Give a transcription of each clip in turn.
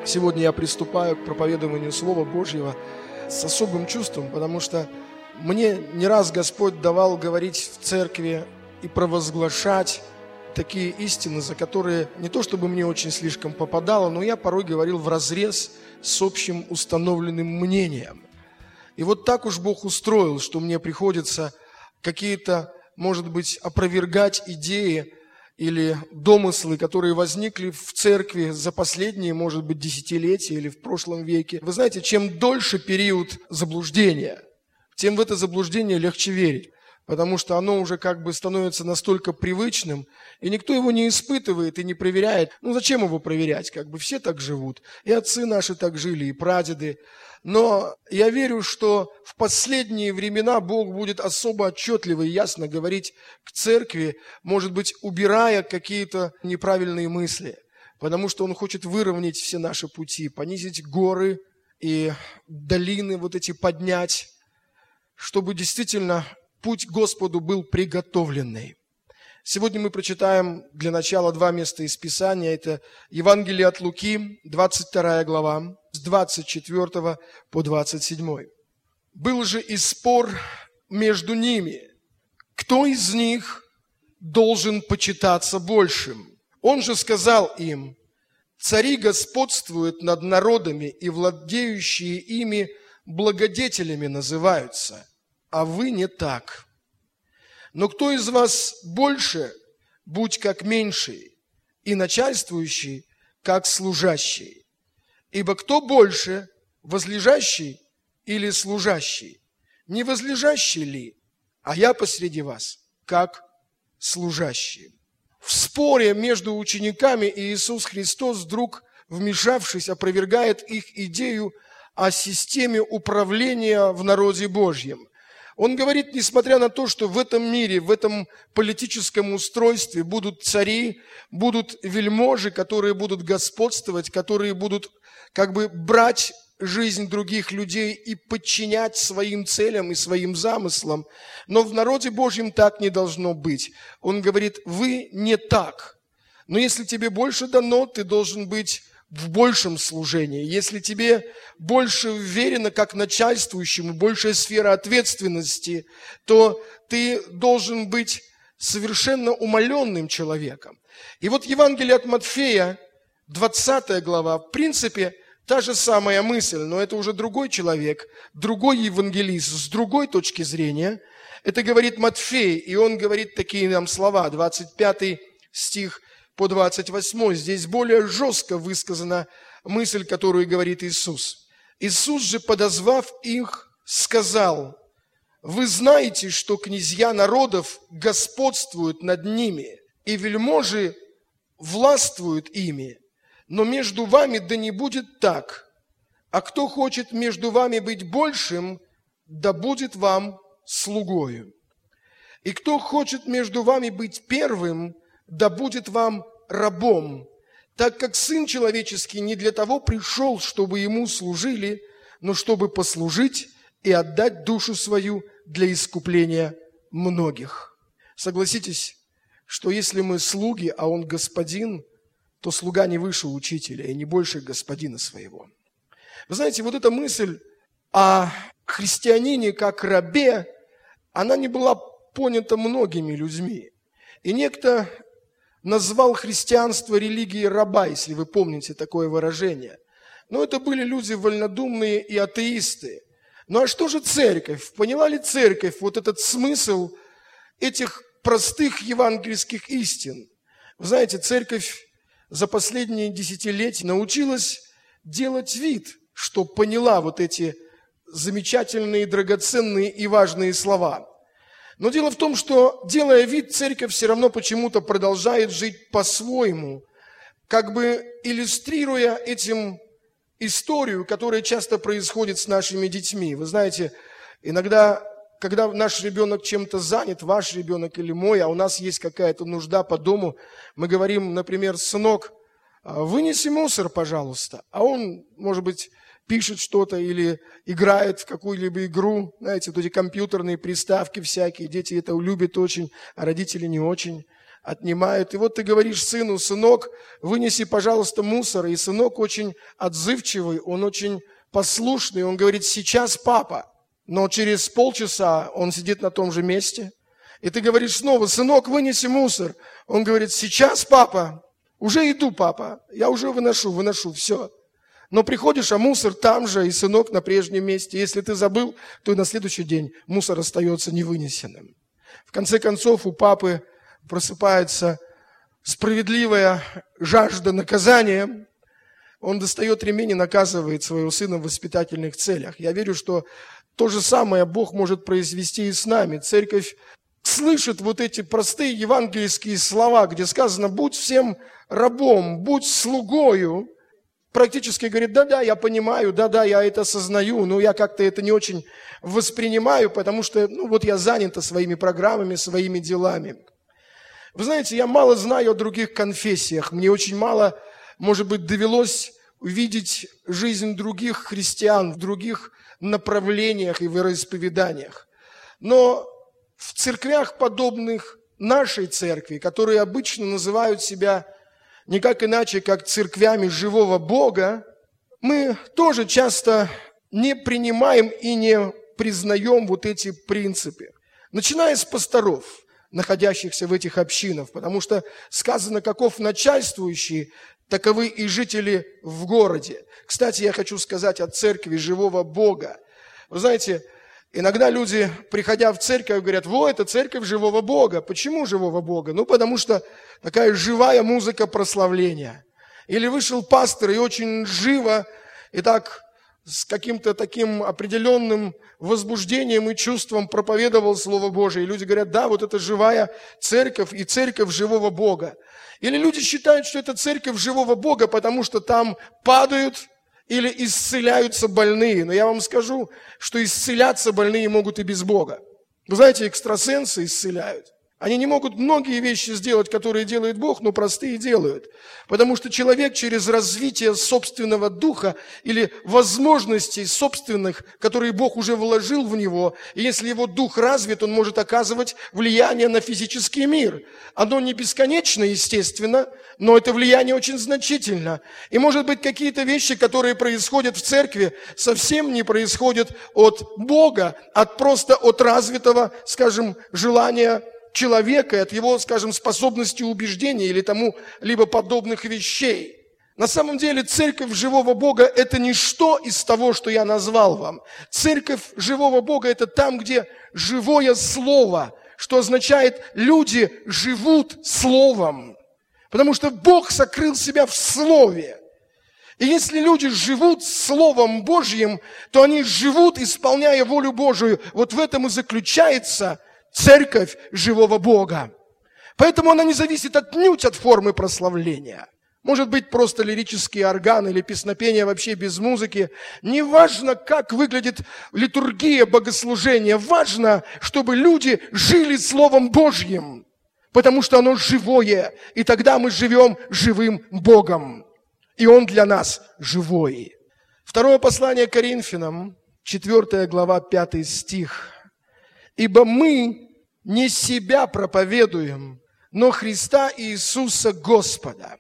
Сегодня я приступаю к проповедованию Слова Божьего с особым чувством, потому что мне не раз Господь давал говорить в церкви и провозглашать такие истины, за которые не то чтобы мне очень слишком попадало, но я порой говорил вразрез с общим установленным мнением. И вот так уж Бог устроил, что мне приходится какие-то, может быть, опровергать идеи или домыслы, которые возникли в церкви за последние, может быть, десятилетия или в прошлом веке. Вы знаете, чем дольше период заблуждения, тем в это заблуждение легче верить, потому что оно уже как бы становится настолько привычным, и никто его не испытывает и не проверяет. Ну, зачем его проверять? Как бы все так живут, и отцы наши так жили, и прадеды. Но я верю, что в последние времена Бог будет особо отчетливо и ясно говорить к церкви, может быть, убирая какие-то неправильные мысли, потому что Он хочет выровнять все наши пути, понизить горы и долины вот эти поднять, чтобы действительно путь к Господу был приготовленный. Сегодня мы прочитаем для начала два места из Писания. Это Евангелие от Луки, 22 глава, с 24 по 27. «Был же и спор между ними, кто из них должен почитаться большим. Он же сказал им: цари господствуют над народами, и владеющие ими благодетелями называются, а вы не так. Но кто из вас больше, будь как меньший, и начальствующий, как служащий. Ибо кто больше, возлежащий или служащий? Не возлежащий ли, а я посреди вас, как служащий». В споре между учениками Иисус Христос, вдруг вмешавшись, опровергает их идею о системе управления в народе Божьем. Он говорит, несмотря на то, что в этом мире, в этом политическом устройстве будут цари, будут вельможи, которые будут господствовать, которые будут как бы брать жизнь других людей и подчинять своим целям и своим замыслам. Но в народе Божьем так не должно быть. Он говорит, вы не так. Но если тебе больше дано, ты должен быть в большем служении. Если тебе больше вверено как начальствующему, большая сфера ответственности, то ты должен быть совершенно умаленным человеком. И вот Евангелие от Матфея, 20 глава, в принципе, та же самая мысль, но это уже другой человек, другой евангелист, с другой точки зрения. Это говорит Матфей, и он говорит такие нам слова, 25 стих по 28. Здесь более жестко высказана мысль, которую говорит Иисус. Иисус же, подозвав их, сказал: «Вы знаете, что князья народов господствуют над ними, и вельможи властвуют ими. Но между вами да не будет так. А кто хочет между вами быть большим, да будет вам слугою. И кто хочет между вами быть первым, да будет вам рабом, так как Сын Человеческий не для того пришел, чтобы Ему служили, но чтобы послужить и отдать душу свою для искупления многих». Согласитесь, что если мы слуги, а Он господин, то слуга не выше учителя и не больше господина своего. Вы знаете, вот эта мысль о христианине как рабе, она не была понята многими людьми. И некто назвал христианство религией раба, если вы помните такое выражение. Но это были люди вольнодумные и атеисты. Ну а что же церковь? Поняла ли церковь вот этот смысл этих простых евангельских истин? Вы знаете, церковь за последние десятилетия научилась делать вид, что поняла вот эти замечательные, драгоценные и важные слова. Но дело в том, что, делая вид, церковь все равно почему-то продолжает жить по-своему, как бы иллюстрируя этим историю, которая часто происходит с нашими детьми. Вы знаете, иногда, когда наш ребенок чем-то занят, ваш ребенок или мой, а у нас есть какая-то нужда по дому, мы говорим, например, сынок, вынеси мусор, пожалуйста. А он, может быть, пишет что-то или играет в какую-либо игру, знаете, вот эти компьютерные приставки всякие, дети это любят очень, а родители не очень. отнимают. И вот ты говоришь сыну: сынок, вынеси, пожалуйста, мусор. И сынок очень отзывчивый, он очень послушный. Он говорит: сейчас, папа. Но через полчаса он сидит на том же месте. И ты говоришь снова: сынок, вынеси мусор. Он говорит: сейчас, папа. Уже иду, папа. Я уже выношу, все. Но приходишь, а мусор там же, и сынок на прежнем месте. Если ты забыл, то и на следующий день мусор остается невынесенным. В конце концов, у папы просыпается справедливая жажда наказания. Он достает ремень и наказывает своего сына в воспитательных целях. Я верю, что то же самое Бог может произвести и с нами. Церковь слышит вот эти простые евангельские слова, где сказано: будь всем рабом, будь слугою. Практически говорит: да-да, я понимаю, да-да, я это осознаю, но я как-то это не очень воспринимаю, потому что, я занята своими программами, своими делами. Вы знаете, я мало знаю о других конфессиях, мне очень мало, может быть, довелось увидеть жизнь других христиан в других направлениях и вероисповеданиях. Но в церквях, подобных нашей церкви, которые обычно называют себя никак иначе, как церквями живого Бога, мы тоже часто не принимаем и не признаем вот эти принципы. Начиная с пасторов, находящихся в этих общинах, потому что сказано: каков начальствующий, таковы и жители в городе. Кстати, я хочу сказать о церкви живого Бога. Вы знаете, иногда люди, приходя в церковь, говорят: это церковь живого Бога. Почему живого Бога? Потому что такая живая музыка прославления. Или вышел пастор и очень живо, и так с каким-то таким определенным возбуждением и чувством проповедовал Слово Божие. И люди говорят: да, вот это живая церковь и церковь живого Бога. Или люди считают, что это церковь живого Бога, потому что там падают или исцеляются больные. Но я вам скажу, что исцеляться больные могут и без Бога. Вы знаете, экстрасенсы исцеляют. Они не могут многие вещи сделать, которые делает Бог, но простые делают. Потому что человек через развитие собственного духа или возможностей собственных, которые Бог уже вложил в него, и если его дух развит, он может оказывать влияние на физический мир. Оно не бесконечно, естественно, но это влияние очень значительно. И, может быть, какие-то вещи, которые происходят в церкви, совсем не происходят от Бога, просто от развитого, скажем, желания человека и от его, скажем, способности убеждения или тому либо подобных вещей. На самом деле церковь живого Бога – это ничто из того, что я назвал вам. Церковь живого Бога – это там, где живое слово, что означает, люди живут словом. Потому что Бог сокрыл себя в слове. И если люди живут Словом Божьим, то они живут, исполняя волю Божию. Вот в этом и заключается церковь живого Бога. Поэтому она не зависит отнюдь от формы прославления. Может быть, просто лирический орган или песнопение вообще без музыки. Не важно, как выглядит литургия богослужения. Важно, чтобы люди жили Словом Божьим, потому что оно живое. И тогда мы живем живым Богом. И Он для нас живой. Второе послание Коринфянам, 4 глава, 5 стих. «Ибо мы не себя проповедуем, но Христа Иисуса Господа,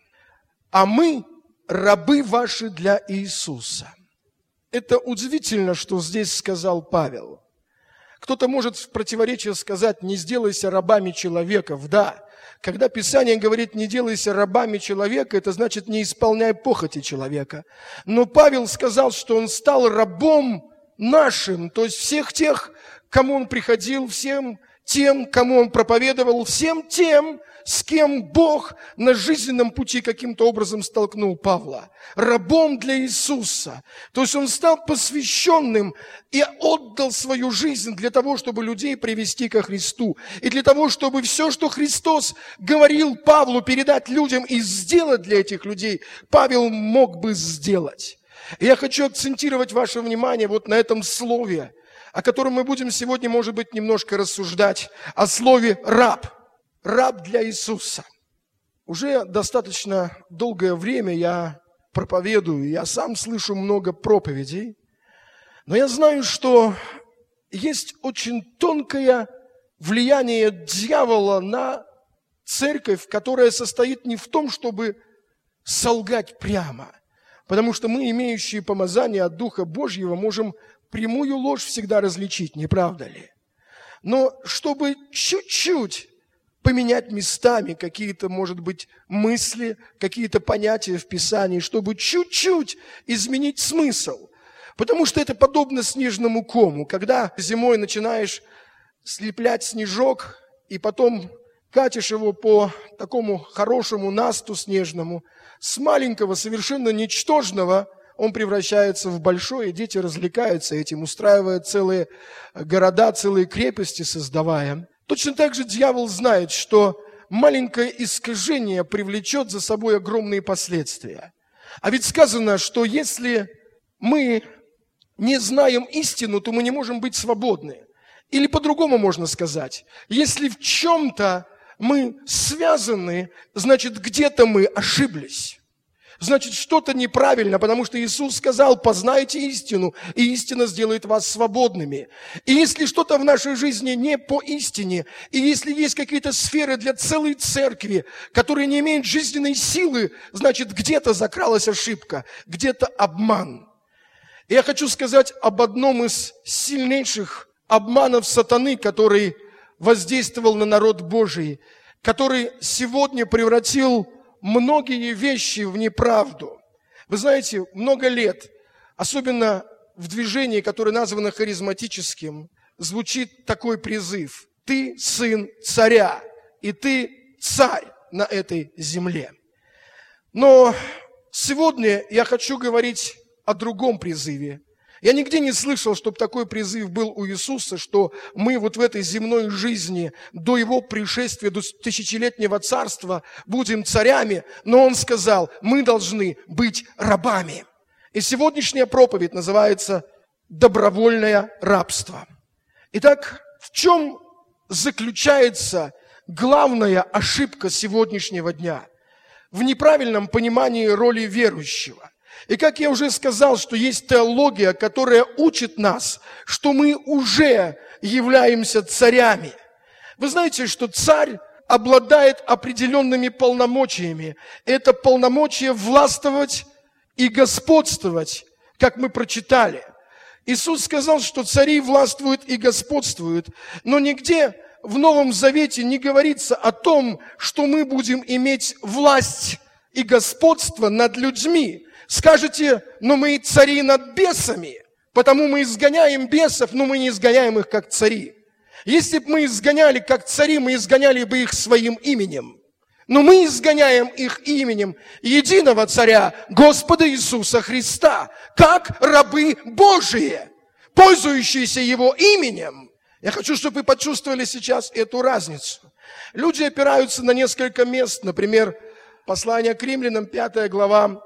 а мы рабы ваши для Иисуса». Это удивительно, что здесь сказал Павел. Кто-то может в противоречие сказать: не сделайся рабами человеков. Да, когда Писание говорит: не делайся рабами человека, это значит, не исполняй похоти человека. Но Павел сказал, что он стал рабом нашим, то есть всех тех, кому он приходил, всем тем, кому он проповедовал, всем тем, с кем Бог на жизненном пути каким-то образом столкнул Павла. Рабом для Иисуса. То есть он стал посвященным и отдал свою жизнь для того, чтобы людей привести ко Христу. И для того, чтобы все, что Христос говорил Павлу, передать людям и сделать для этих людей, Павел мог бы сделать. И я хочу акцентировать ваше внимание вот на этом слове, о котором мы будем сегодня, может быть, немножко рассуждать, о слове «раб». Раб для Иисуса. Уже достаточно долгое время я проповедую, я сам слышу много проповедей, но я знаю, что есть очень тонкое влияние дьявола на церковь, которая состоит не в том, чтобы солгать прямо, потому что мы, имеющие помазание от Духа Божьего, можем прямую ложь всегда различить, не правда ли? Но чтобы чуть-чуть поменять местами какие-то, может быть, мысли, какие-то понятия в Писании, чтобы чуть-чуть изменить смысл. Потому что это подобно снежному кому. Когда зимой начинаешь слеплять снежок, и потом катишь его по такому хорошему насту снежному, с маленького, совершенно ничтожного, он превращается в большой, и дети развлекаются этим, устраивая целые города, целые крепости создавая. Точно так же дьявол знает, что маленькое искажение привлечет за собой огромные последствия. А ведь сказано, что если мы не знаем истину, то мы не можем быть свободны. Или по-другому можно сказать, если в чем-то мы связаны, значит, где-то мы ошиблись. Значит, что-то неправильно, потому что Иисус сказал: познайте истину, и истина сделает вас свободными. И если что-то в нашей жизни не по истине, и если есть какие-то сферы для целой церкви, которые не имеют жизненной силы, значит, где-то закралась ошибка, где-то обман. И я хочу сказать об одном из сильнейших обманов сатаны, который воздействовал на народ Божий, который сегодня превратил многие вещи в неправду. Вы знаете, много лет, особенно в движении, которое названо харизматическим, звучит такой призыв: «Ты сын царя, и ты царь на этой земле». Но сегодня я хочу говорить о другом призыве. Я нигде не слышал, чтобы такой призыв был у Иисуса, что мы вот в этой земной жизни до Его пришествия, до тысячелетнего царства будем царями, но Он сказал: мы должны быть рабами. И сегодняшняя проповедь называется «Добровольное рабство». Итак, в чем заключается главная ошибка сегодняшнего дня? В неправильном понимании роли верующего. И как я уже сказал, что есть теология, которая учит нас, что мы уже являемся царями. Вы знаете, что царь обладает определенными полномочиями. Это полномочия властвовать и господствовать, как мы прочитали. Иисус сказал, что цари властвуют и господствуют, но нигде в Новом Завете не говорится о том, что мы будем иметь власть и господство над людьми. Скажете: но мы цари над бесами, потому мы изгоняем бесов, но мы не изгоняем их как цари. Если бы мы изгоняли как цари, мы изгоняли бы их своим именем. Но мы изгоняем их именем единого царя, Господа Иисуса Христа, как рабы Божии, пользующиеся Его именем. Я хочу, чтобы вы почувствовали сейчас эту разницу. Люди опираются на несколько мест, например, послание к Римлянам, 5 глава,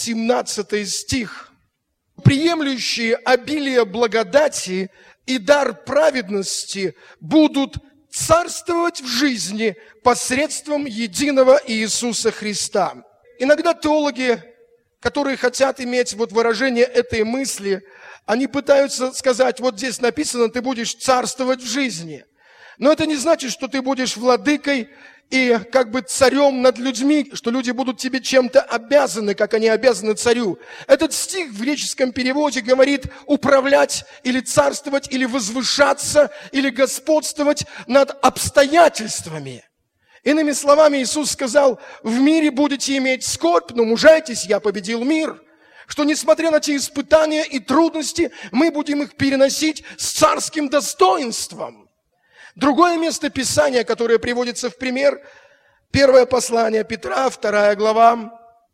17 стих. «Приемлющие обилие благодати и дар праведности будут царствовать в жизни посредством единого Иисуса Христа». Иногда теологи, которые хотят иметь вот выражение этой мысли, они пытаются сказать: вот здесь написано, ты будешь царствовать в жизни. Но это не значит, что ты будешь владыкой и как бы царем над людьми, что люди будут тебе чем-то обязаны, как они обязаны царю. Этот стих в греческом переводе говорит управлять или царствовать, или возвышаться, или господствовать над обстоятельствами. Иными словами, Иисус сказал: в мире будете иметь скорбь, но мужайтесь, я победил мир. Что несмотря на те испытания и трудности, мы будем их переносить с царским достоинством. Другое место Писания, которое приводится в пример, первое послание Петра, 2 глава,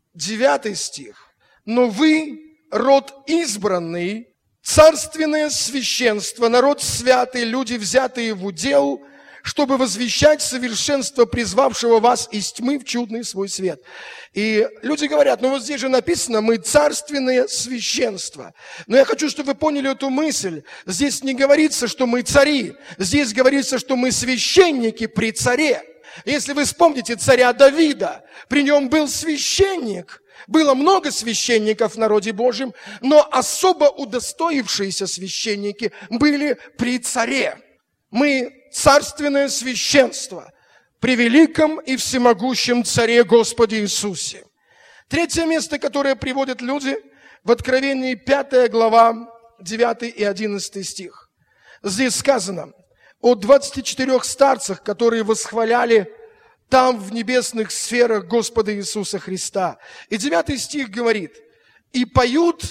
9 стих. «Но вы, род избранный, царственное священство, народ святый, люди, взятые в удел, чтобы возвещать совершенство призвавшего вас из тьмы в чудный свой свет». И люди говорят: ну вот здесь же написано, мы царственное священство. Но я хочу, чтобы вы поняли эту мысль. Здесь не говорится, что мы цари. Здесь говорится, что мы священники при царе. Если вы вспомните царя Давида, при нем был священник. Было много священников в народе Божьем, но особо удостоившиеся священники были при царе. Мы царственное священство. при великом и всемогущем Царе Господе Иисусе. Третье место, которое приводят люди, в Откровении 5 глава, 9 и 11 стих. Здесь сказано о 24 старцах, которые восхваляли там в небесных сферах Господа Иисуса Христа. И 9 стих говорит: «И поют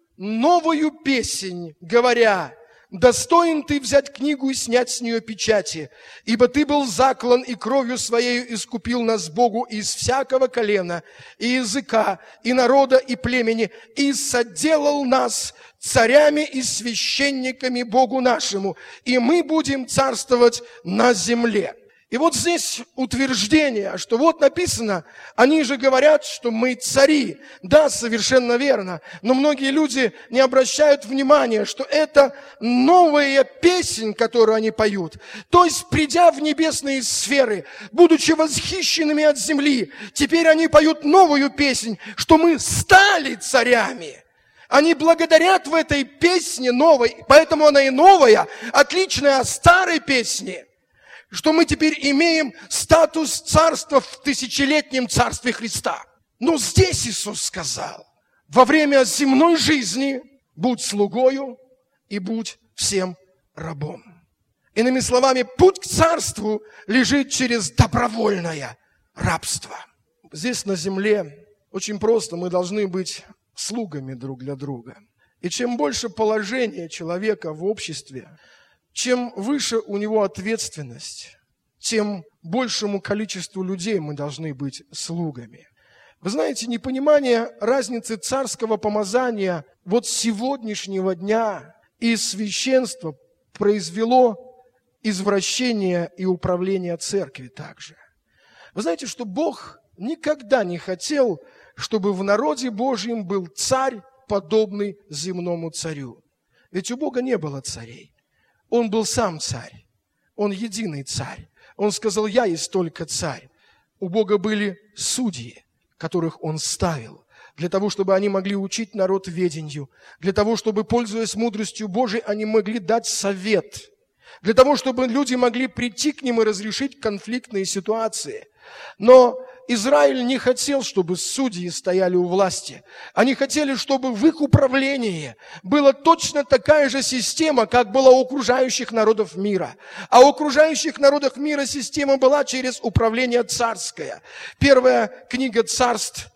новую песнь, говоря: достоин ты взять книгу и снять с нее печати, ибо ты был заклан и кровью своею искупил нас Богу из всякого колена, и языка, и народа, и племени, и соделал нас царями и священниками Богу нашему, и мы будем царствовать на земле». И вот здесь утверждение, что вот написано, они же говорят, что мы цари. Да, совершенно верно. Но многие люди не обращают внимания, что это новая песнь, которую они поют. То есть, придя в небесные сферы, будучи восхищенными от земли, теперь они поют новую песнь, что мы стали царями. Они благодарят в этой песне новой, поэтому она и новая, отличная от старой песни, что мы теперь имеем статус царства в тысячелетнем царстве Христа. Но здесь Иисус сказал: во время земной жизни будь слугою и будь всем рабом. Иными словами, путь к царству лежит через добровольное рабство. Здесь на земле очень просто, мы должны быть слугами друг для друга. И чем больше положение человека в обществе, чем выше у него ответственность, тем большему количеству людей мы должны быть слугами. Вы знаете, непонимание разницы царского помазания вот сегодняшнего дня и священства произвело извращение и управление церкви также. Вы знаете, что Бог никогда не хотел, чтобы в народе Божьем был царь, подобный земному царю. Ведь у Бога не было царей. Он был сам царь. Он единый царь. Он сказал: я есть только царь. У Бога были судьи, которых Он ставил, для того, чтобы они могли учить народ ведению, для того, чтобы, пользуясь мудростью Божией, они могли дать совет, для того, чтобы люди могли прийти к ним и разрешить конфликтные ситуации. Но Израиль не хотел, чтобы судьи стояли у власти. Они хотели, чтобы в их управлении была точно такая же система, как была у окружающих народов мира. А у окружающих народов мира система была через управление царское. Первая книга Царств,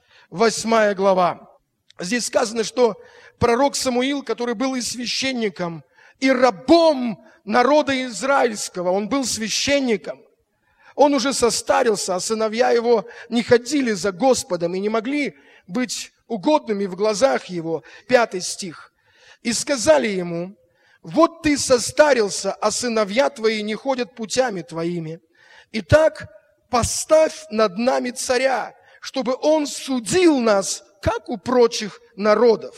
8 глава. Здесь сказано, что пророк Самуил, который был и священником, и рабом народа израильского, он был священником. Он уже состарился, а сыновья его не ходили за Господом и не могли быть угодными в глазах его. 5 стих. И сказали ему: вот ты состарился, а сыновья твои не ходят путями твоими. Итак, поставь над нами царя, чтобы он судил нас, как у прочих народов.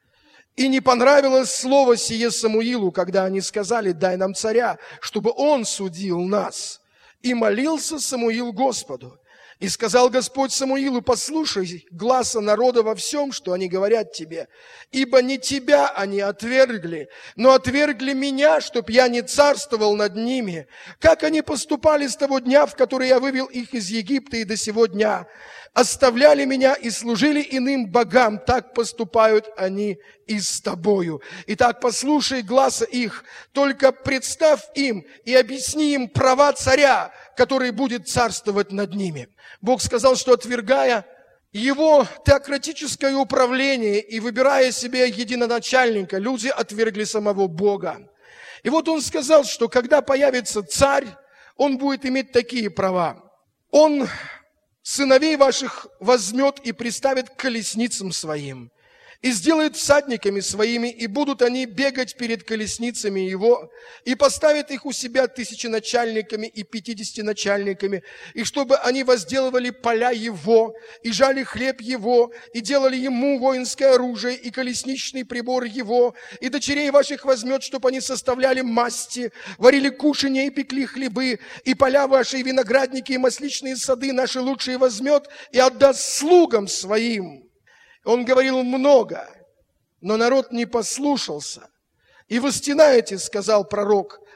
И не понравилось слово сие Самуилу, когда они сказали: дай нам царя, чтобы он судил нас. И молился Самуил Господу. И сказал Господь Самуилу: послушай гласа народа во всем, что они говорят тебе, ибо не тебя они отвергли, но отвергли меня, чтоб я не царствовал над ними. Как они поступали с того дня, в который я вывел их из Египта, и до сего дня. Оставляли меня и служили иным богам, так поступают они и с тобою. Итак, послушай гласа их, только представь им и объясни им права царя, который будет царствовать над ними. Бог сказал, что отвергая его теократическое управление и выбирая себе единоначальника, люди отвергли самого Бога. И вот он сказал, что когда появится царь, он будет иметь такие права. Он сыновей ваших возьмет и приставит к колесницам своим, и сделает всадниками своими, и будут они бегать перед колесницами его, и поставит их у себя 1000 и 50 начальниками, и чтобы они возделывали поля его, и жали хлеб его, и делали ему воинское оружие, и колесничный прибор его, и дочерей ваших возьмет, чтобы они составляли масти, варили кушанья и пекли хлебы, и поля ваши, и виноградники, и масличные сады наши лучшие возьмет, и отдаст слугам своим. Он говорил много, но народ не послушался. И вы стенаете, сказал пророк,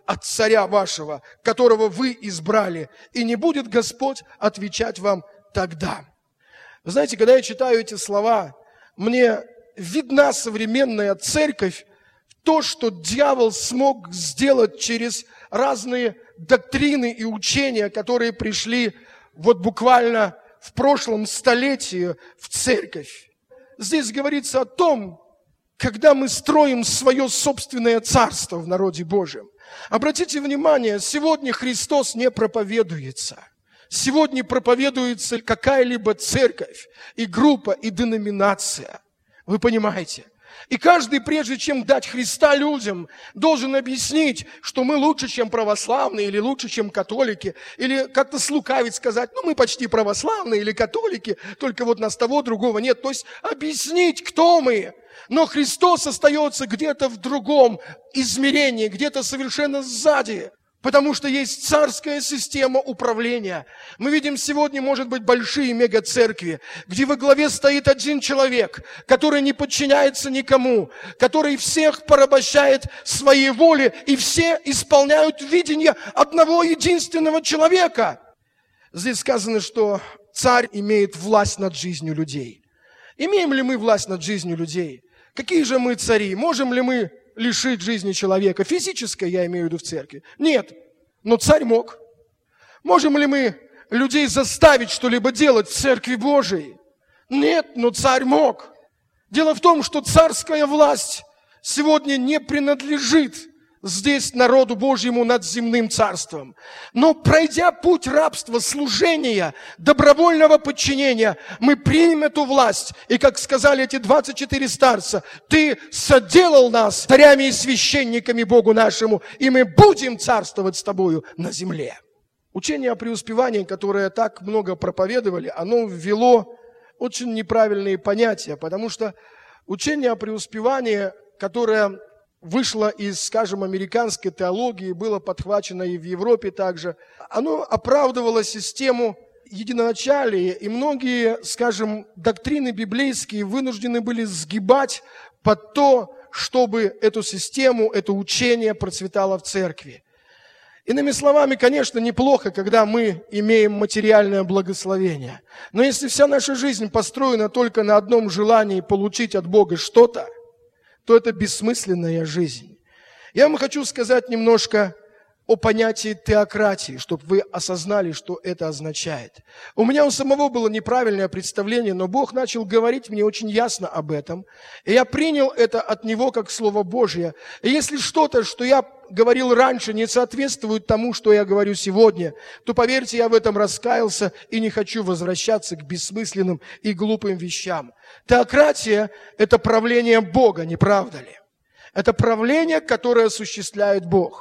от царя вашего, которого вы избрали, и не будет Господь отвечать вам тогда». Вы знаете, когда я читаю эти слова, мне видна современная церковь, то, что дьявол смог сделать через разные доктрины и учения, которые пришли вот буквально в прошлом столетии в церковь. Здесь говорится о том, когда мы строим свое собственное царство в народе Божьем. Обратите внимание, сегодня Христос не проповедуется. Сегодня проповедуется какая-либо церковь, и группа, и деноминация. Вы понимаете? И каждый, прежде чем дать Христа людям, должен объяснить, что мы лучше, чем православные, или лучше, чем католики, или как-то слукавить, сказать, мы почти православные или католики, только вот нас того, другого нет. То есть объяснить, кто мы. Но Христос остается где-то в другом измерении, где-то совершенно сзади. Потому что есть царская система управления. Мы видим сегодня, может быть, большие мега-церкви, где во главе стоит один человек, который не подчиняется никому, который всех порабощает своей воле, и все исполняют видение одного единственного человека. Здесь сказано, что царь имеет власть над жизнью людей. Имеем ли мы власть над жизнью людей? Какие же мы цари? Можем ли мы лишить жизни человека? Физическое, я имею в виду, в церкви. Нет, но царь мог. Можем ли мы людей заставить что-либо делать в церкви Божией? Нет, но царь мог. Дело в том, что царская власть сегодня не принадлежит здесь народу Божьему над земным царством. Но пройдя путь рабства, служения, добровольного подчинения, мы примем эту власть. И как сказали эти 24 старца, ты соделал нас царями и священниками Богу нашему, и мы будем царствовать с тобою на земле. Учение о преуспевании, которое так много проповедовали, оно ввело очень неправильные понятия, потому что учение о преуспевании, которое вышло из, скажем, американской теологии, было подхвачено и в Европе также. Оно оправдывало систему единоначалия, и многие, скажем, доктрины библейские вынуждены были сгибать под то, чтобы эту систему, это учение процветало в церкви. Иными словами, конечно, неплохо, когда мы имеем материальное благословение. Но если вся наша жизнь построена только на одном желании получить от Бога что-то, то это бессмысленная жизнь. Я вам хочу сказать немножко о понятии теократии, чтобы вы осознали, что это означает. У меня у самого было неправильное представление, но Бог начал говорить мне очень ясно об этом. И я принял это от Него как Слово Божье. И если что-то, что я говорил раньше, не соответствует тому, что я говорю сегодня, то, поверьте, я в этом раскаялся и не хочу возвращаться к бессмысленным и глупым вещам. Теократия – это правление Бога, не правда ли? Это правление, которое осуществляет Бог.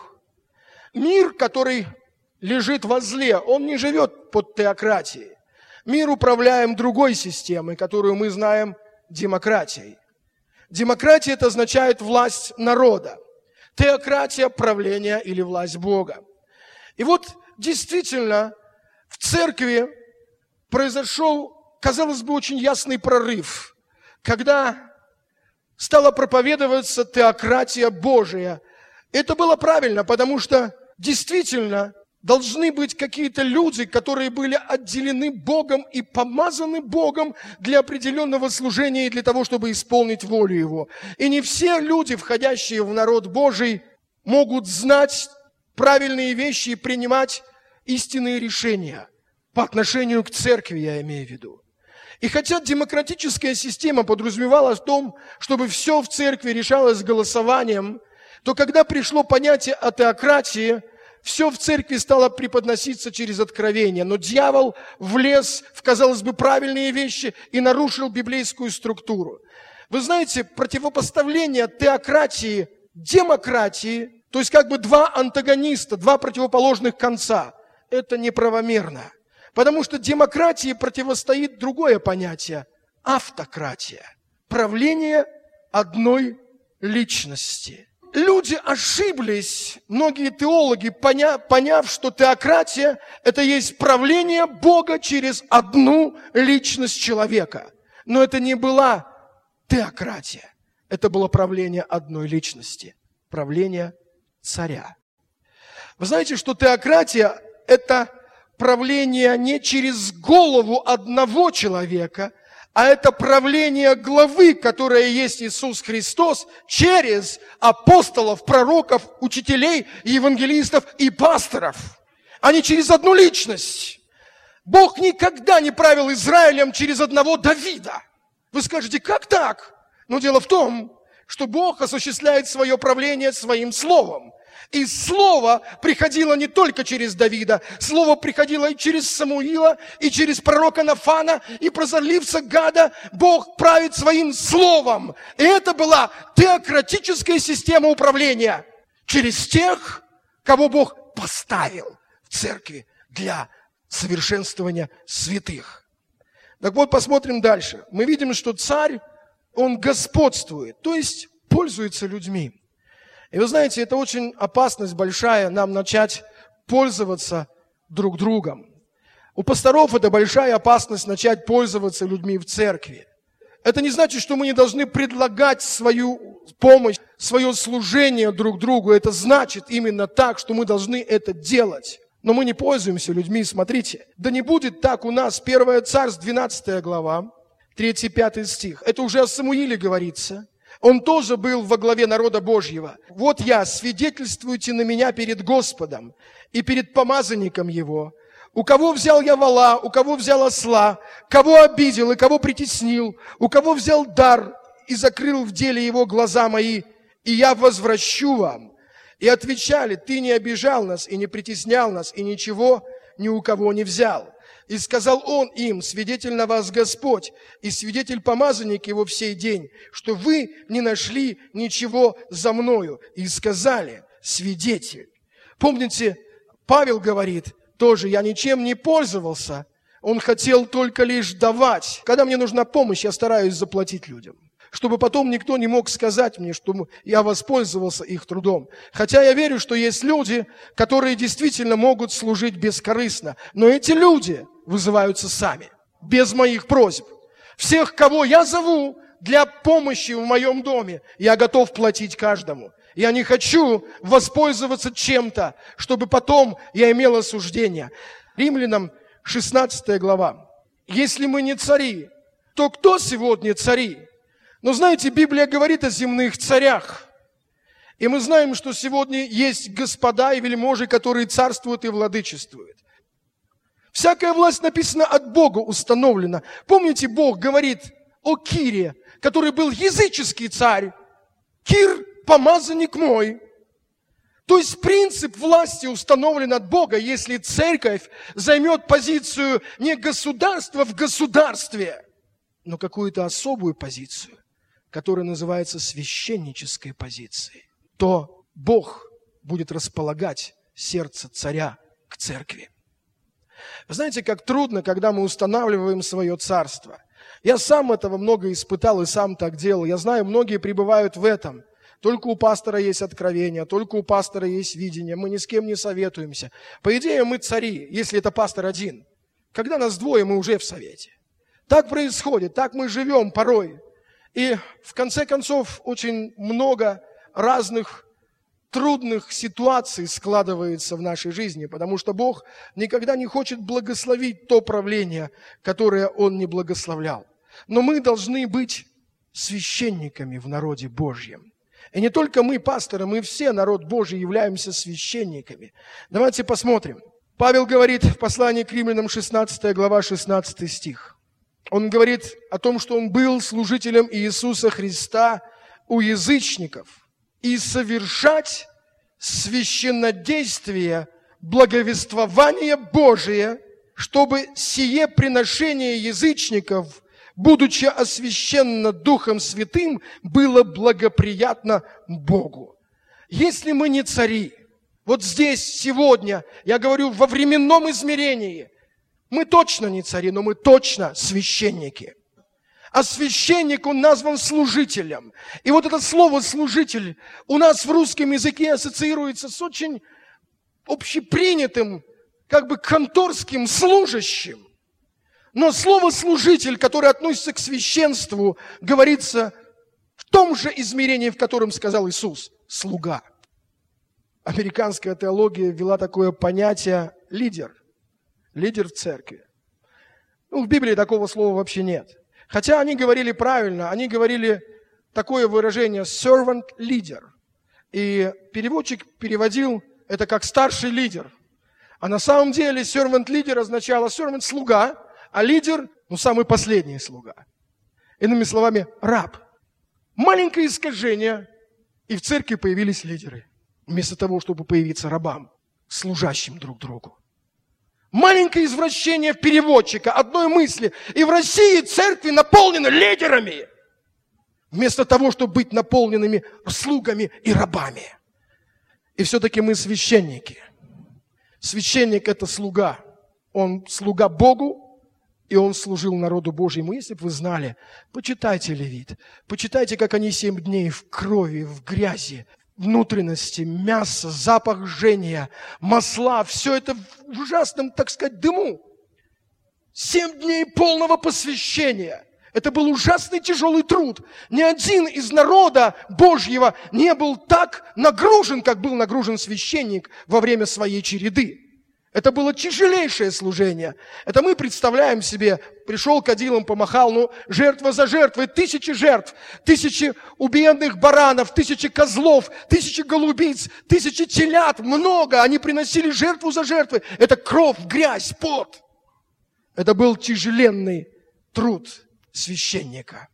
Мир, который лежит возле, он не живет под теократией. Мир управляем другой системой, которую мы знаем демократией. Демократия – это означает власть народа. Теократия – правление или власть Бога. И вот действительно в церкви произошел, казалось бы, очень ясный прорыв, когда стала проповедоваться теократия Божия. Это было правильно, потому что действительно должны быть какие-то люди, которые были отделены Богом и помазаны Богом для определенного служения и для того, чтобы исполнить волю Его. И не все люди, входящие в народ Божий, могут знать правильные вещи и принимать истинные решения по отношению к церкви, я имею в виду. И хотя демократическая система подразумевала в том, чтобы все в церкви решалось голосованием, то когда пришло понятие о теократии, все в церкви стало преподноситься через откровение. Но дьявол влез в, казалось бы, правильные вещи и нарушил библейскую структуру. Вы знаете, противопоставление теократии, демократии, то есть как бы два антагониста, два противоположных конца, это неправомерно. Потому что демократии противостоит другое понятие – автократия, правление одной личности. Люди ошиблись, многие теологи, поняв, что теократия – это есть правление Бога через одну личность человека. Но это не была теократия, это было правление одной личности, правление царя. Вы знаете, что теократия – это правление не через голову одного человека, а это правление главы, которое есть Иисус Христос, через апостолов, пророков, учителей, евангелистов и пасторов, а не через одну личность. Бог никогда не правил Израилем через одного Давида. Вы скажете, как так? Но дело в том, что Бог осуществляет свое правление своим словом. И слово приходило не только через Давида, слово приходило и через Самуила, и через пророка Нафана, и прозорливца Гада. Бог правит своим словом. И это была теократическая система управления через тех, кого Бог поставил в церкви для совершенствования святых. Так вот, посмотрим дальше. Мы видим, что царь, он господствует, то есть пользуется людьми. И вы знаете, это очень опасность большая, нам начать пользоваться друг другом. У пасторов это большая опасность начать пользоваться людьми в церкви. Это не значит, что мы не должны предлагать свою помощь, свое служение друг другу. Это значит именно так, что мы должны это делать. Но мы не пользуемся людьми. Смотрите, да не будет так у нас. 1 Царств, 12 глава, 3-5 стих. Это уже о Самуиле говорится. Он тоже был во главе народа Божьего. «Вот я, свидетельствуйте на меня перед Господом и перед помазанником Его. У кого взял я вола, у кого взял осла, кого обидел и кого притеснил, у кого взял дар и закрыл в деле его глаза мои, и я возвращу вам». И отвечали: «Ты не обижал нас и не притеснял нас, и ничего ни у кого не взял». И сказал он им: «Свидетель на вас Господь, и свидетель помазанник его в сей день, что вы не нашли ничего за мною». И сказали: «Свидетель». Помните, Павел говорит тоже: «Я ничем не пользовался, он хотел только лишь давать». Когда мне нужна помощь, я стараюсь заплатить людям, чтобы потом никто не мог сказать мне, что я воспользовался их трудом. Хотя я верю, что есть люди, которые действительно могут служить бескорыстно. Но эти люди вызываются сами, без моих просьб. Всех, кого я зову для помощи в моем доме, я готов платить каждому. Я не хочу воспользоваться чем-то, чтобы потом я имел осуждение. Римлянам 16 глава. «Если мы не цари, то кто сегодня цари?» Но знаете, Библия говорит о земных царях. И мы знаем, что сегодня есть господа и вельможи, которые царствуют и владычествуют. Всякая власть, написано, от Бога установлена. Помните, Бог говорит о Кире, который был языческий царь. «Кир, помазанник мой». То есть принцип власти установлен от Бога, если церковь займет позицию не государства в государстве, но какую-то особую позицию, которая называется священнической позицией, то Бог будет располагать сердце царя к церкви. Вы знаете, как трудно, когда мы устанавливаем свое царство. Я сам этого много испытал и сам так делал. Я знаю, многие пребывают в этом. Только у пастора есть откровение, только у пастора есть видение. Мы ни с кем не советуемся. По идее, мы цари, если это пастор один. Когда нас двое, мы уже в совете. Так происходит, так мы живем порой. И в конце концов очень много разных трудных ситуаций складывается в нашей жизни, потому что Бог никогда не хочет благословить то правление, которое Он не благословлял. Но мы должны быть священниками в народе Божьем. И не только мы, пасторы, мы все, народ Божий, являемся священниками. Давайте посмотрим. Павел говорит в послании к Римлянам 16 глава 16 стих. Он говорит о том, что он был служителем Иисуса Христа у язычников, и совершать священнодействие, благовествование Божие, чтобы сие приношение язычников, будучи освященно Духом Святым, было благоприятно Богу. Если мы не цари, вот здесь, сегодня, я говорю во временном измерении, мы точно не цари, но мы точно священники. А священник, он назван служителем. И вот это слово «служитель» у нас в русском языке ассоциируется с очень общепринятым, как бы конторским служащим. Но слово «служитель», которое относится к священству, говорится в том же измерении, в котором сказал Иисус – слуга. американская теология ввела такое понятие «лидер». Лидер в церкви. В Библии такого слова вообще нет. Хотя они говорили правильно, они говорили такое выражение «servant leader». И переводчик переводил это как «старший лидер». А на самом деле servant leader означало servant – слуга, а лидер – самый последний слуга. Иными словами, раб. Маленькое искажение, и в церкви появились лидеры, вместо того, чтобы появиться рабам, служащим друг другу. Маленькое извращение переводчика одной мысли. И в России церкви наполнены лидерами, вместо того, чтобы быть наполненными слугами и рабами. И все-таки мы священники. Священник – это слуга. Он слуга Богу, и он служил народу Божьему. Если бы вы знали, почитайте Левит. Почитайте, как они 7 дней в крови, в грязи, внутренности, мясо, запах жжения, масла. Все это в ужасном, так сказать, дыму. 7 дней полного посвящения. Это был ужасный тяжелый труд. Ни один из народа Божьего не был так нагружен, как был нагружен священник во время своей череды. Это было тяжелейшее служение. Это мы представляем себе, пришел кадилом, помахал, жертва за жертвой, 1000 жертв, 1000 убиенных баранов, 1000 козлов, 1000 голубиц, 1000 телят, много. Они приносили жертву за жертвой. Это кровь, грязь, пот. Это был тяжеленный труд священника.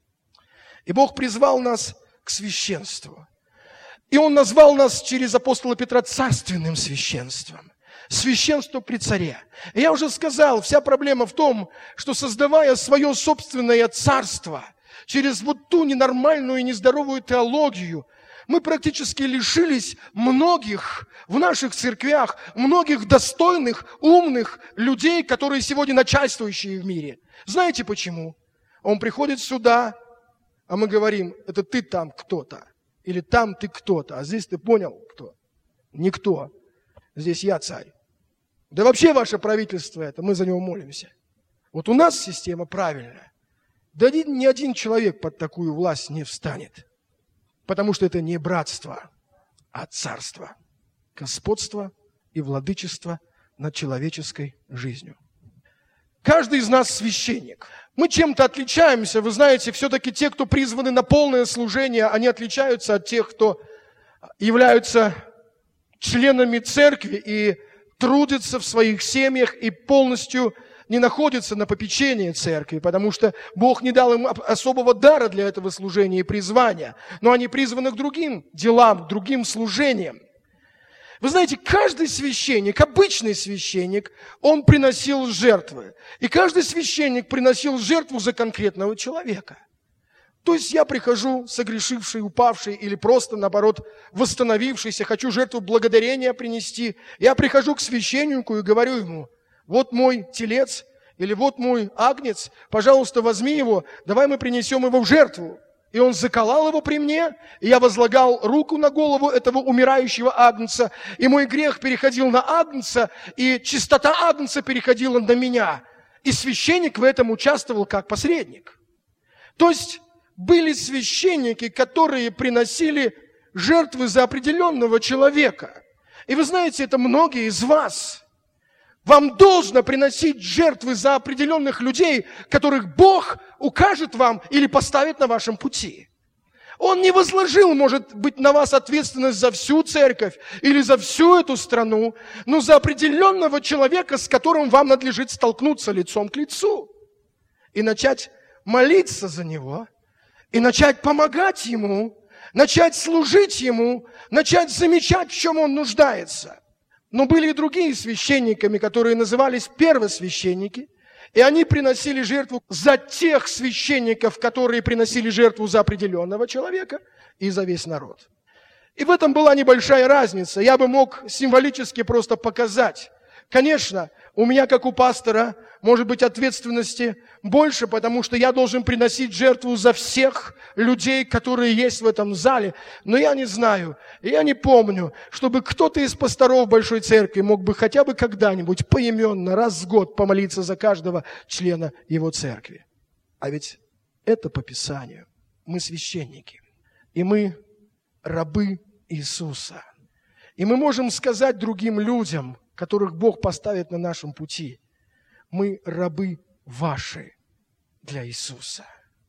И Бог призвал нас к священству. И Он назвал нас через апостола Петра царственным священством. Священство при царе. И я уже сказал, вся проблема в том, что создавая свое собственное царство, через вот ту ненормальную и нездоровую теологию, мы практически лишились многих в наших церквях, многих достойных, умных людей, которые сегодня начальствующие в мире. Знаете почему? Он приходит сюда, а мы говорим, это ты там кто-то, или там ты кто-то, а здесь ты понял кто? Никто. Здесь я царь. Да вообще ваше правительство это, мы за него молимся. Вот у нас система правильная. Да ни один человек под такую власть не встанет. Потому что это не братство, а царство. Господство и владычество над человеческой жизнью. Каждый из нас священник. Мы чем-то отличаемся. Вы знаете, все-таки те, кто призваны на полное служение, они отличаются от тех, кто являются членами церкви и трудятся в своих семьях и полностью не находятся на попечении церкви, потому что Бог не дал им особого дара для этого служения и призвания, но они призваны к другим делам, к другим служениям. Вы знаете, каждый священник, обычный священник, он приносил жертвы. И каждый священник приносил жертву за конкретного человека. То есть я прихожу, согрешивший, упавший или просто, наоборот, восстановившийся, хочу жертву благодарения принести. Я прихожу к священнику и говорю ему, вот мой телец или вот мой агнец, пожалуйста, возьми его, давай мы принесем его в жертву. И он заколол его при мне, и я возлагал руку на голову этого умирающего агнца, и мой грех переходил на агнца, и чистота агнца переходила на меня. И священник в этом участвовал как посредник. То есть были священники, которые приносили жертвы за определенного человека. И вы знаете, это многие из вас. Вам должно приносить жертвы за определенных людей, которых Бог укажет вам или поставит на вашем пути. Он не возложил, может быть, на вас ответственность за всю церковь или за всю эту страну, но за определенного человека, с которым вам надлежит столкнуться лицом к лицу. И начать молиться за него, и начать помогать ему, начать служить ему, начать замечать, в чем он нуждается. Но были и другие священниками, которые назывались первосвященники, и они приносили жертву за тех священников, которые приносили жертву за определенного человека и за весь народ. И в этом была небольшая разница. Я бы мог символически просто показать. Конечно, у меня, как у пастора, может быть ответственности больше, потому что я должен приносить жертву за всех людей, которые есть в этом зале. Но я не знаю, я не помню, чтобы кто-то из пасторов Большой Церкви мог бы хотя бы когда-нибудь поименно раз в год помолиться за каждого члена его церкви. А ведь это по Писанию. Мы священники, и мы рабы Иисуса. И мы можем сказать другим людям, которых Бог поставит на нашем пути: мы рабы ваши для Иисуса.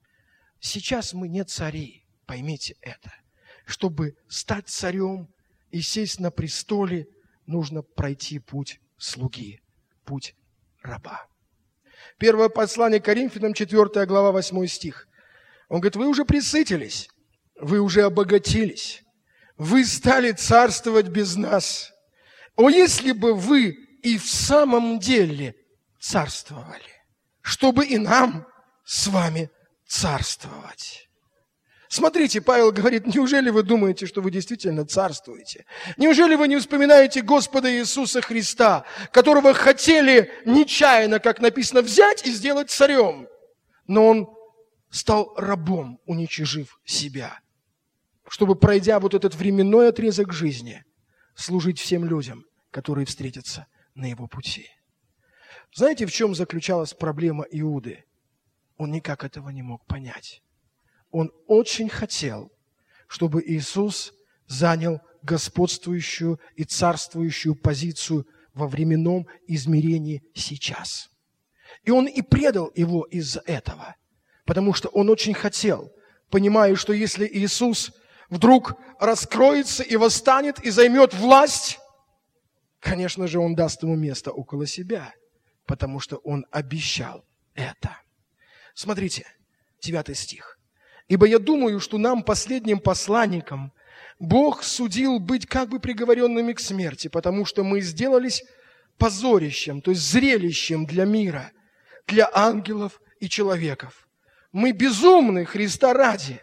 Сейчас мы не цари, поймите это. Чтобы стать царем и сесть на престоле, нужно пройти путь слуги, путь раба. Первое послание к Коринфянам, 4 глава, 8 стих. Он говорит: вы уже пресытились, вы уже обогатились, вы стали царствовать без нас. О, если бы вы и в самом деле царствовали, чтобы и нам с вами царствовать. Смотрите, Павел говорит: неужели вы думаете, что вы действительно царствуете? Неужели вы не вспоминаете Господа Иисуса Христа, которого хотели нечаянно, как написано, взять и сделать царем? Но Он стал рабом, уничижив себя, чтобы, пройдя вот этот временной отрезок жизни, служить всем людям, которые встретятся на Его пути. Знаете, в чем заключалась проблема Иуды? Он никак этого не мог понять. Он очень хотел, чтобы Иисус занял господствующую и царствующую позицию во временном измерении сейчас. И он и предал Его из-за этого, потому что он очень хотел, понимая, что если Иисус вдруг раскроется и восстанет, и займет власть, конечно же, Он даст ему место около себя, потому что Он обещал это. Смотрите, 9 стих. «Ибо я думаю, что нам, последним посланникам, Бог судил быть как бы приговоренными к смерти, потому что мы сделались позорищем, то есть зрелищем для мира, для ангелов и человеков. Мы безумны Христа ради,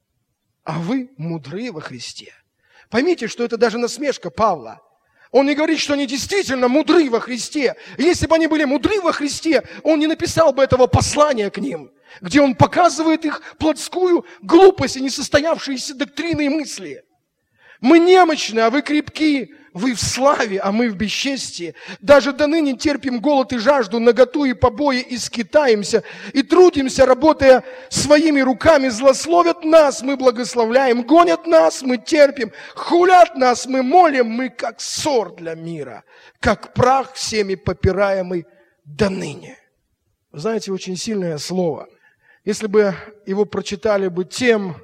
а вы мудры во Христе». Поймите, что это даже насмешка Павла. Он не говорит, что они действительно мудры во Христе. И если бы они были мудры во Христе, он не написал бы этого послания к ним, где он показывает их плотскую глупость и несостоявшиеся доктрины и мысли. Мы немощны, а вы крепки, вы в славе, а мы в бесчестии. Даже до ныне терпим голод и жажду, наготу и побои, и скитаемся, и трудимся, работая своими руками. Злословят нас, мы благословляем, гонят нас, мы терпим, хулят нас, мы молим, мы как ссор для мира, как прах всеми попираемый до ныне. Вы знаете, очень сильное слово. Если бы его прочитали бы тем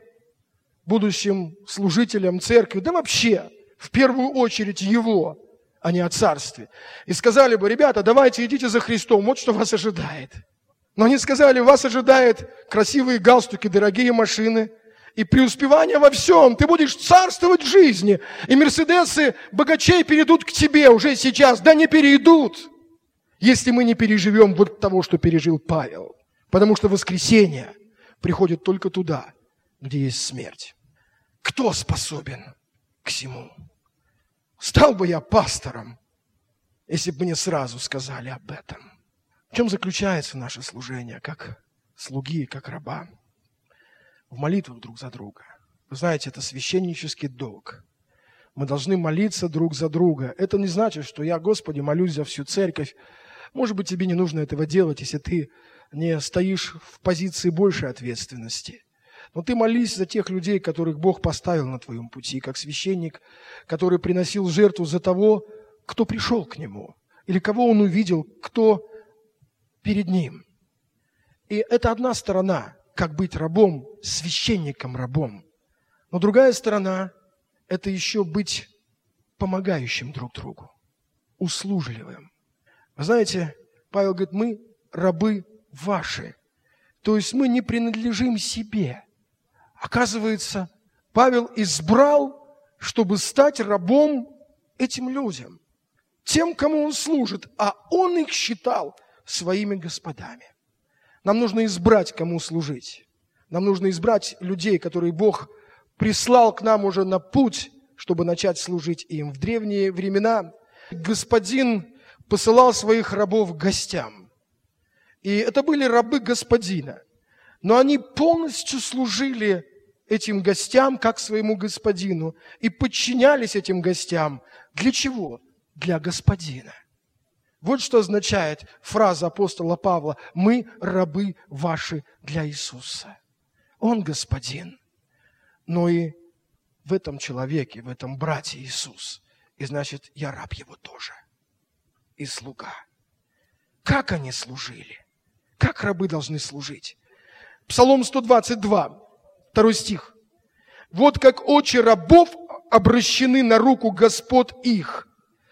будущим служителям церкви, да вообще, в первую очередь его, а не о царстве, и сказали бы: ребята, давайте идите за Христом, вот что вас ожидает. Но они сказали: вас ожидает красивые галстуки, дорогие машины и преуспевание во всем. Ты будешь царствовать в жизни, и мерседесы богачей перейдут к тебе уже сейчас. Да не перейдут, если мы не переживем вот того, что пережил Павел. Потому что воскресение приходит только туда, где есть смерть. Кто способен к всему? Стал бы я пастором, если бы мне сразу сказали об этом. В чем заключается наше служение, как слуги, как раба? В молитвах друг за друга. Вы знаете, это священнический долг. Мы должны молиться друг за друга. Это не значит, что я, Господи, молюсь за всю церковь. Может быть, тебе не нужно этого делать, если ты не стоишь в позиции большей ответственности. Но ты молись за тех людей, которых Бог поставил на твоем пути, как священник, который приносил жертву за того, кто пришел к нему, или кого он увидел, кто перед ним. И это одна сторона, как быть рабом, священником рабом. Но другая сторона – это еще быть помогающим друг другу, услужливым. Вы знаете, Павел говорит: мы рабы ваши. То есть мы не принадлежим себе. Оказывается, Павел избрал, чтобы стать рабом этим людям, тем, кому он служит, а он их считал своими господами. Нам нужно избрать, кому служить. Нам нужно избрать людей, которые Бог прислал к нам уже на путь, чтобы начать служить им. В древние времена господин посылал своих рабов к гостям. И это были рабы господина. Но они полностью служили этим гостям, как своему господину, и подчинялись этим гостям. Для чего? Для господина. Вот что означает фраза апостола Павла: «Мы рабы ваши для Иисуса». Он господин. Но и в этом человеке, в этом брате Иисус и значит, я раб его тоже. И слуга. Как они служили? Как рабы должны служить? Псалом 122, 2 стих. Вот как очи рабов обращены на руку господ их,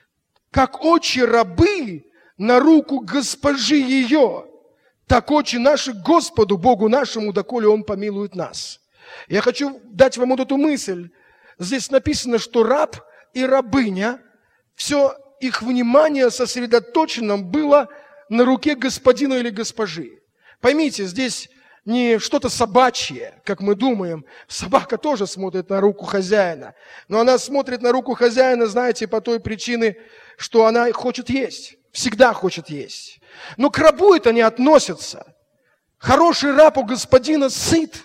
как очи рабы на руку госпожи ее, так очи наши к Господу, Богу нашему, доколе Он помилует нас. Я хочу дать вам вот эту мысль. Здесь написано, что раб и рабыня, все их внимание сосредоточено было на руке господина или госпожи. Поймите, здесь не что-то собачье, как мы думаем. Собака тоже смотрит на руку хозяина. Но она смотрит на руку хозяина, знаете, по той причине, что она хочет есть. Всегда хочет есть. Но к рабу это не относится. Хороший раб у господина сыт.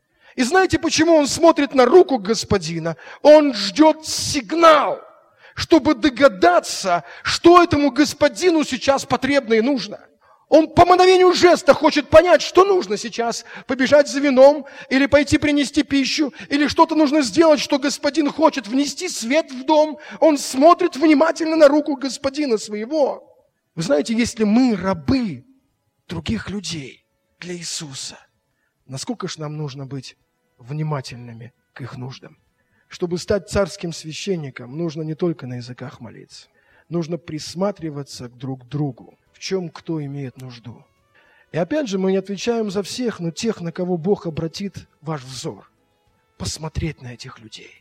И знаете, почему он смотрит на руку господина? Он ждет сигнал, чтобы догадаться, что этому господину сейчас потребно и нужно. Он по мгновению жеста хочет понять, что нужно сейчас. Побежать за вином, или пойти принести пищу, или что-то нужно сделать, что господин хочет, внести свет в дом. Он смотрит внимательно на руку господина своего. Вы знаете, если мы рабы других людей для Иисуса, насколько же нам нужно быть внимательными к их нуждам? Чтобы стать царским священником, нужно не только на языках молиться. Нужно присматриваться друг к другу, в чем кто имеет нужду. И опять же, мы не отвечаем за всех, но тех, на кого Бог обратит ваш взор. Посмотреть на этих людей.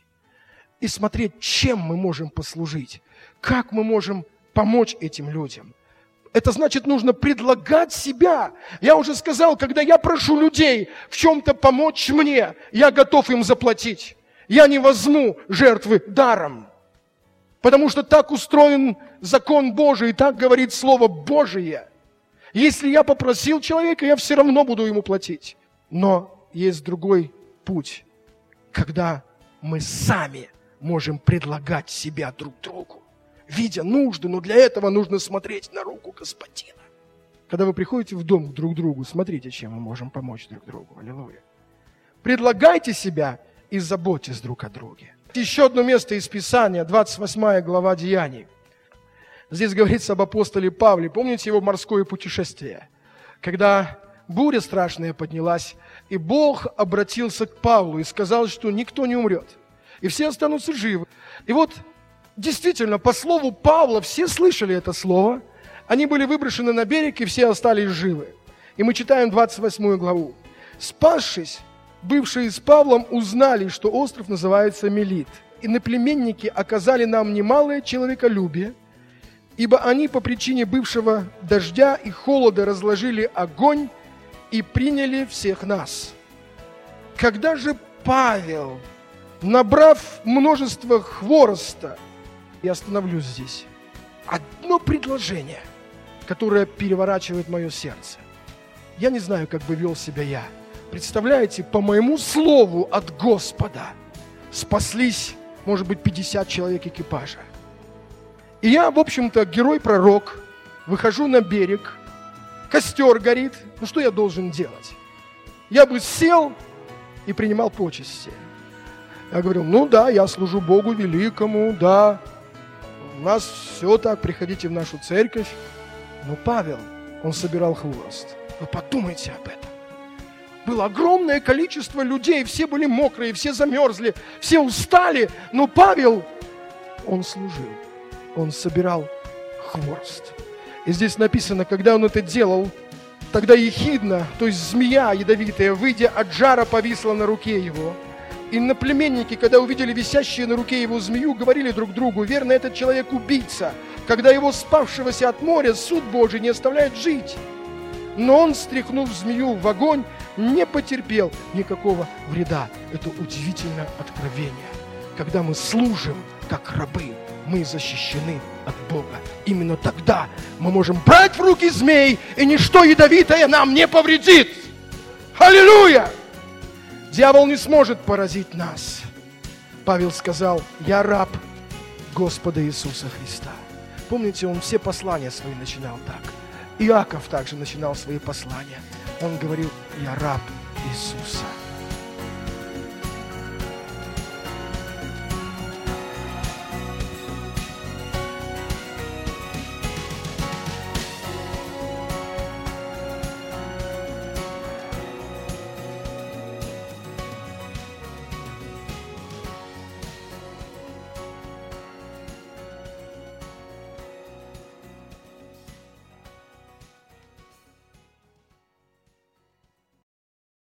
И смотреть, чем мы можем послужить. Как мы можем помочь этим людям. Это значит, нужно предлагать себя. Я уже сказал, когда я прошу людей в чем-то помочь мне, я готов им заплатить. Я не возьму жертвы даром. Потому что так устроен закон Божий, и так говорит Слово Божие. Если я попросил человека, я все равно буду ему платить. Но есть другой путь, когда мы сами можем предлагать себя друг другу, видя нужды, но для этого нужно смотреть на руку господина. Когда вы приходите в дом друг к другу, смотрите, чем мы можем помочь друг другу. Аллилуйя. Предлагайте себя и заботьтесь друг о друге. Еще одно место из Писания, 28 глава Деяний. Здесь говорится об апостоле Павле. Помните его морское путешествие? Когда буря страшная поднялась, и Бог обратился к Павлу и сказал, что никто не умрет, и все останутся живы. И вот, действительно, по слову Павла, все слышали это слово, они были выброшены на берег, и все остались живы. И мы читаем 28 главу. «Спасшись, бывшие с Павлом узнали, что остров называется Мелит. Иноплеменники оказали нам немалое человеколюбие, ибо они по причине бывшего дождя и холода разложили огонь и приняли всех нас. Когда же Павел, набрав множество хвороста, я остановлюсь здесь, одно предложение, которое переворачивает мое сердце. Я не знаю, как бы вел себя я. Представляете, по моему слову от Господа спаслись, может быть, 50 человек экипажа. И я, в общем-то, герой-пророк, выхожу на берег, костер горит. Ну, что я должен делать? Я бы сел и принимал почести. Я говорил, ну да, я служу Богу великому, да, у нас все так, приходите в нашу церковь. Но Павел, он собирал хворост. Вы подумайте об этом. Было огромное количество людей, все были мокрые, все замерзли, все устали. Но Павел, он служил, он собирал хворост. И здесь написано, когда он это делал, тогда ехидна, то есть змея ядовитая, выйдя от жара, повисла на руке его. И иноплеменники, когда увидели висящие на руке его змею, говорили друг другу, верно, этот человек убийца, когда его спавшегося от моря суд Божий не оставляет жить. Но он, стряхнув змею в огонь, не потерпел никакого вреда. Это удивительное откровение. Когда мы служим, как рабы, мы защищены от Бога. Именно тогда мы можем брать в руки змей, и ничто ядовитое нам не повредит. Аллилуйя! Дьявол не сможет поразить нас. Павел сказал, я раб Господа Иисуса Христа. Помните, он все послания свои начинал так. Иаков также начинал свои послания. Он говорил, я раб Иисуса.